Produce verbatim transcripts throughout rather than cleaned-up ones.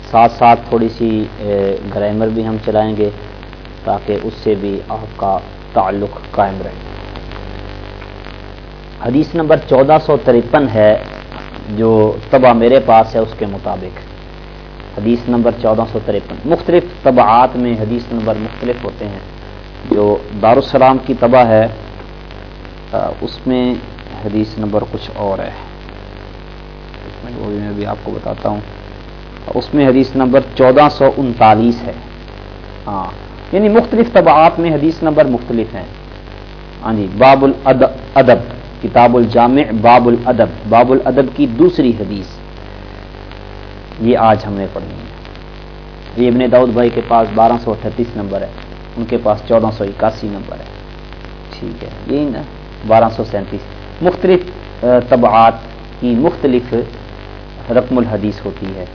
ساتھ ساتھ تھوڑی سی گرامر بھی ہم چلائیں گے تاکہ اس سے بھی آپ کا تعلق قائم رہے۔ حدیث نمبر چودہ سو ترپن ہے جو طبع میرے پاس ہے اس کے مطابق، حدیث نمبر چودہ سو ترپن۔ مختلف طبعات میں حدیث نمبر مختلف ہوتے ہیں، جو دارالسلام کی طبع ہے اس میں حدیث نمبر کچھ اور ہے، وہ بھی میں بھی آپ کو بتاتا ہوں، اس میں حدیث نمبر چودہ سو انتالیس ہے۔ ہاں یعنی مختلف طبعات میں حدیث نمبر مختلف ہیں۔ ہاں جی، باب الادب، کتاب الجامع باب الادب، باب الادب کی دوسری حدیث یہ آج ہم نے پڑھنی ہے۔ یہ ابن داؤد بھائی کے پاس بارہ سو اٹھتیس نمبر ہے، ان کے پاس چودہ سو اکاسی نمبر ہے، ٹھیک ہے، یہی نا بارہ سو سینتیس۔ مختلف طبعات کی مختلف رقم الحدیث ہوتی ہے،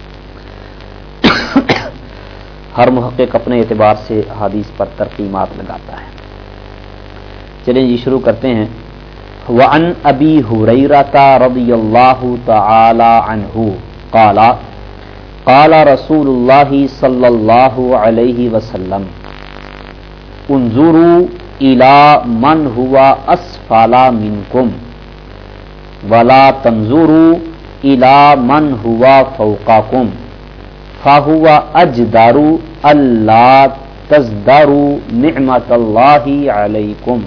ہر محقق اپنے اعتبار سے حدیث پر ترقیمات لگاتا ہے۔ چلیں جی شروع کرتے ہیں۔ وعن ابی ہریرہ رضی اللہ تعالی عنہ قال قال رسول اللہ صلی اللہ علیہ وسلم انظروا الی من هو اسفل منکم ولا تنظروا الی من هو فوقکم فهو اجدر الا تزدروا نعمت اللہ علیکم،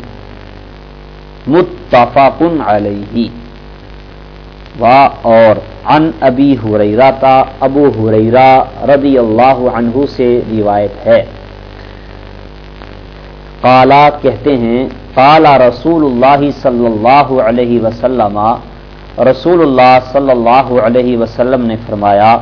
متفق علیہ۔ و اور عن ابی ہریرہ، ابو ہریرہ رضی اللہ عنہ سے روایت ہے، قالا کہتے ہیں، قال رسول اللہ صلی اللہ علیہ وسلم، رسول اللہ صلی اللہ علیہ وسلم نے فرمایا،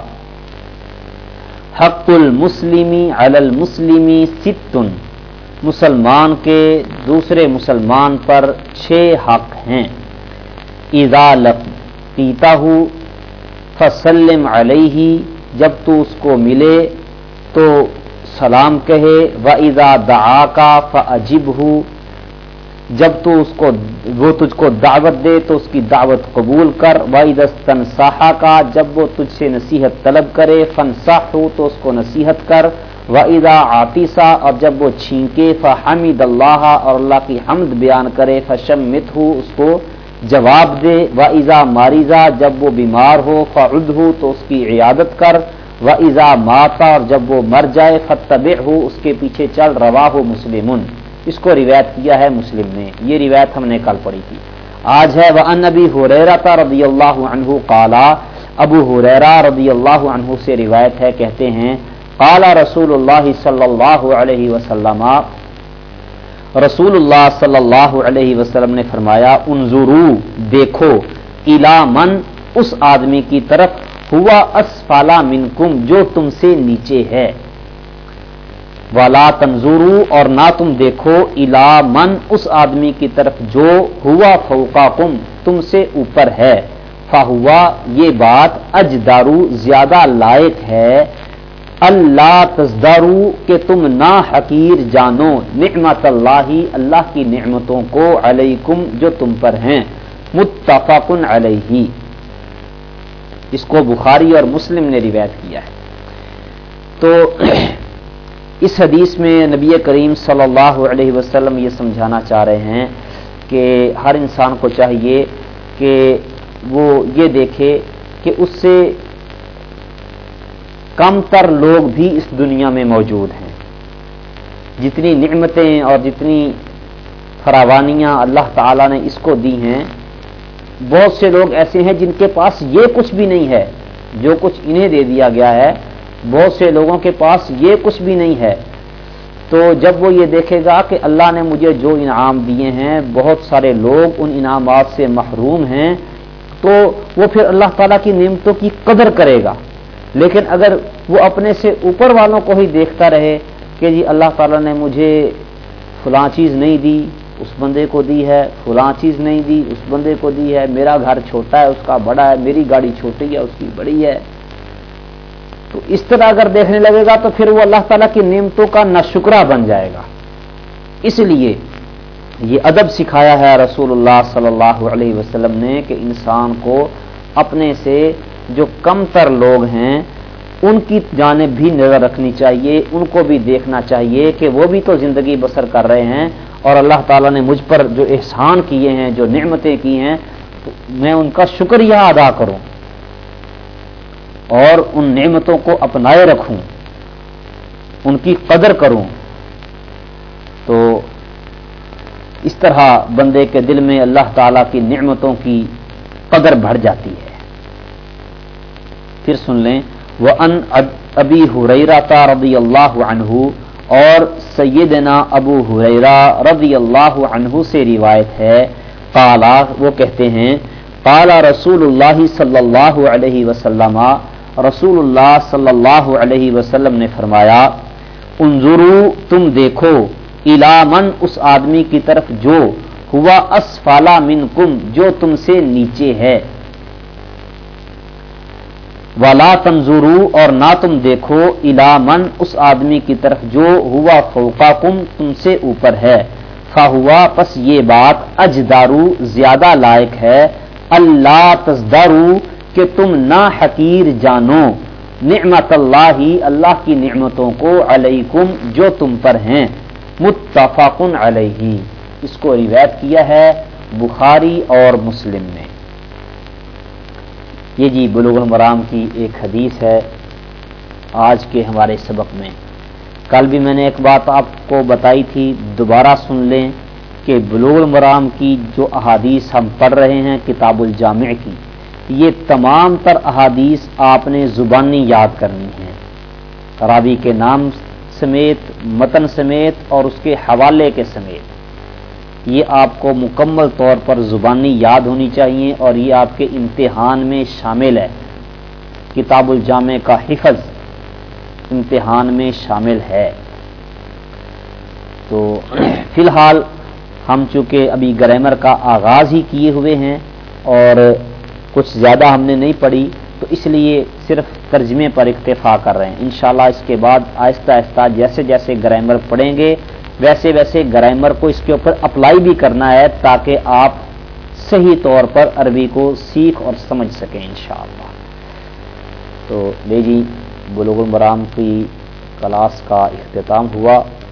حق المسلمی علی المسلمی ستن، مسلمان کے دوسرے مسلمان پر چھ حق ہیں۔ اذا لقیتہ فسلم علیہ، جب تو اس کو ملے تو سلام کہے، وَإِذَا دَعَاكَ فَأَجِبْهُ، جب تو اس کو وہ تجھ کو دعوت دے تو اس کی دعوت قبول کر، وَإِذَا اسْتَنصَحَكَ، جب وہ تجھ سے نصیحت طلب کرے، فَانصَحْهُ، تو اس کو نصیحت کر، وَإِذَا عَطِسَ، اور جب وہ چھینکے، فَحَمِدَ اللَّهَ، اور اللہ کی حمد بیان کرے، فَشَمِّتْهُ، اس کو جواب دے، وَإِذَا مَرِضَ، جب وہ بیمار ہو، فَعُدْهُ، تو اس کی عیادت کر، وَإِذَا مَاتَ، اور جب وہ مر جائے، فَاتَّبِعْهُ، اس کے پیچھے چل، رواہ مسلم، اس کو روایت کیا ہے مسلم نے، یہ روایت ہم نے کل پڑھی تھی۔ آج ہے وعن ابی ہریرہ رضی اللہ عنہ قال، ابو ہریرہ رضی اللہ عنہ سے روایت ہے، کہتے ہیں، قال رسول اللہ صلی اللہ علیہ وسلم، رسول اللہ صلی اللہ علیہ وسلم نے فرمایا، انظروا، دیکھو، الی من، اس آدمی کی طرف، ہوا اسفل منکم، جو تم سے نیچے ہے، ولا تنظروا، اور نہ تم دیکھو، الی من، اس آدمی کی طرف جو ہوا فوقکم، تم سے اوپر ہے، فہوا، یہ بات، اجدارو، زیادہ لائق ہے، اللہ تزدارو، کہ تم نا حقیر جانو، نعمت اللہ، اللہ کی نعمتوں کو، علیکم، جو تم پر ہیں، متفق علیہ، اس کو بخاری اور مسلم نے روایت کیا ہے۔ تو اس حدیث میں نبی کریم صلی اللہ علیہ وسلم یہ سمجھانا چاہ رہے ہیں کہ ہر انسان کو چاہیے کہ وہ یہ دیکھے کہ اس سے کم تر لوگ بھی اس دنیا میں موجود ہیں، جتنی نعمتیں اور جتنی فراوانیاں اللہ تعالیٰ نے اس کو دی ہیں، بہت سے لوگ ایسے ہیں جن کے پاس یہ کچھ بھی نہیں ہے، جو کچھ انہیں دے دیا گیا ہے، بہت سے لوگوں کے پاس یہ کچھ بھی نہیں ہے۔ تو جب وہ یہ دیکھے گا کہ اللہ نے مجھے جو انعام دیے ہیں، بہت سارے لوگ ان انعامات سے محروم ہیں، تو وہ پھر اللہ تعالیٰ کی نعمتوں کی قدر کرے گا۔ لیکن اگر وہ اپنے سے اوپر والوں کو ہی دیکھتا رہے کہ جی اللہ تعالیٰ نے مجھے فلاں چیز نہیں دی، اس بندے کو دی ہے، فلاں چیز نہیں دی، اس بندے کو دی ہے، میرا گھر چھوٹا ہے، اس کا بڑا ہے، میری گاڑی چھوٹی ہے، اس کی بڑی ہے، تو اس طرح اگر دیکھنے لگے گا تو پھر وہ اللہ تعالیٰ کی نعمتوں کا ناشکرہ بن جائے گا۔ اس لیے یہ ادب سکھایا ہے رسول اللہ صلی اللہ علیہ وسلم نے کہ انسان کو اپنے سے جو کم تر لوگ ہیں ان کی جانب بھی نظر رکھنی چاہیے، ان کو بھی دیکھنا چاہیے کہ وہ بھی تو زندگی بسر کر رہے ہیں، اور اللہ تعالیٰ نے مجھ پر جو احسان کیے ہیں، جو نعمتیں کی ہیں، میں ان کا شکریہ ادا کروں اور ان نعمتوں کو اپنائے رکھوں، ان کی قدر کروں۔ تو اس طرح بندے کے دل میں اللہ تعالیٰ کی نعمتوں کی قدر بڑھ جاتی ہے۔ پھر سن لیں، وَأَنْ أَبِي هُرَيْرَةَ رضی اللہ عنہ، اور سیدنا ابو ہریرہ رضی اللہ عنہ سے روایت ہے، قال، وہ کہتے ہیں، قال رسول اللہ صلی اللہ علیہ وسلم، رسول اللہ صلی اللہ علیہ وسلم نے فرمایا، انظروا، تم دیکھو، الی من، اس آدمی کی طرف جو ہوا اسفل منکم، جو تم سے نیچے ہے، ولا تنظروا، اور نہ تم دیکھو، الی من، اس آدمی کی طرف جو ہوا فوقکم، تم سے اوپر ہے، فہوا، پس یہ بات، اجدارو، زیادہ لائق ہے، اللہ تزدارو، کہ تم نا حقیر جانو، نعمت اللہ، اللہ کی نعمتوں کو، علیکم، جو تم پر ہیں، متفق علیہ، اس کو روایت کیا ہے بخاری اور مسلم نے۔ یہ جی بلوغ المرام کی ایک حدیث ہے آج کے ہمارے سبق میں۔ کل بھی میں نے ایک بات آپ کو بتائی تھی، دوبارہ سن لیں کہ بلوغ المرام کی جو احادیث ہم پڑھ رہے ہیں کتاب الجامع کی، یہ تمام تر احادیث آپ نے زبانی یاد کرنی ہیں، راوی کے نام سمیت، متن سمیت اور اس کے حوالے کے سمیت، یہ آپ کو مکمل طور پر زبانی یاد ہونی چاہیے، اور یہ آپ کے امتحان میں شامل ہے، کتاب الجامع کا حفظ امتحان میں شامل ہے۔ تو فی الحال ہم چونکہ ابھی گرامر کا آغاز ہی کیے ہوئے ہیں اور کچھ زیادہ ہم نے نہیں پڑھی، تو اس لیے صرف ترجمے پر اکتفا کر رہے ہیں۔ انشاءاللہ اس کے بعد آہستہ آہستہ جیسے جیسے گرامر پڑھیں گے، ویسے ویسے گرامر کو اس کے اوپر اپلائی بھی کرنا ہے، تاکہ آپ صحیح طور پر عربی کو سیکھ اور سمجھ سکیں انشاءاللہ۔ تو لے جی، بلوغ المرام کی کلاس کا اختتام ہوا۔